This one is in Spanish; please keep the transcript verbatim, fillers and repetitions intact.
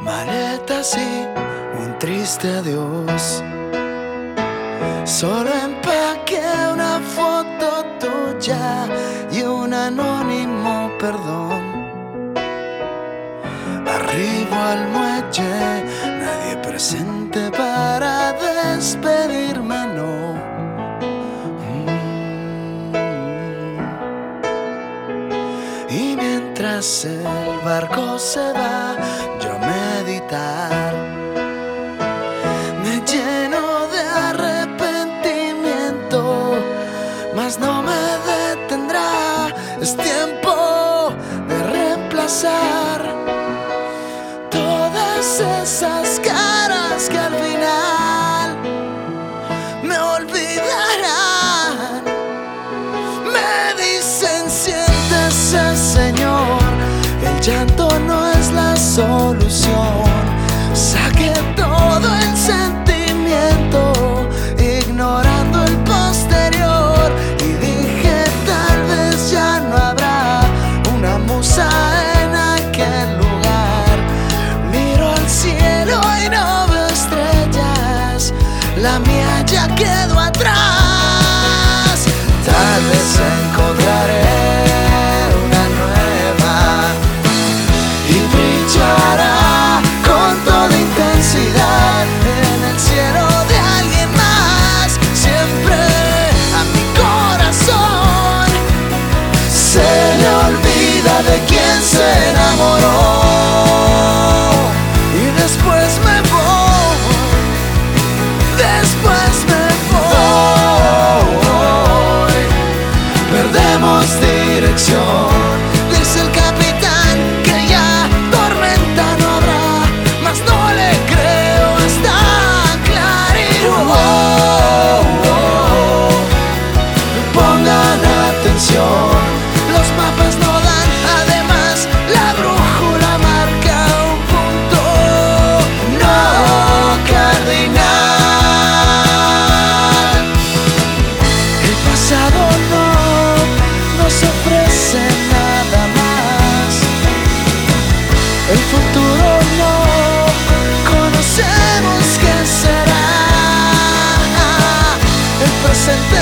maletas y un triste adiós. Solo empaqué una foto tuya y un anónimo perdón. Arribo al muelle, nadie presente para despedirme, no. Mm. Y mientras el barco se va, yo a meditar, me lleno de arrepentimiento, mas no me detendrá. Es tiempo de reemplazar todas esas caras que al final me olvidarán. Me dicen siéntese, señor, el llanto no es la solución. Saqué todo el sentimiento, ignorando el posterior, y dije tal vez ya no habrá una musa en aquel lugar. Miro al cielo y no veo estrellas, la mía ya quedó atrás. Tal vez encontraré una nueva y brillará con toda intensidad en el cielo de alguien más. Siempre a mi corazón se le olvida de quien se enamoró. Y después me voy, después me voy. Perdemos dirección, dice el capitán que ya tormenta no habrá, mas no le creo, está clarito. Oh, oh, oh. Pongan atención, los mapas no dan, además la brújula marca un punto no cardinal. El pasado no nos ofrece nada más, el futuro no conocemos qué será, el presente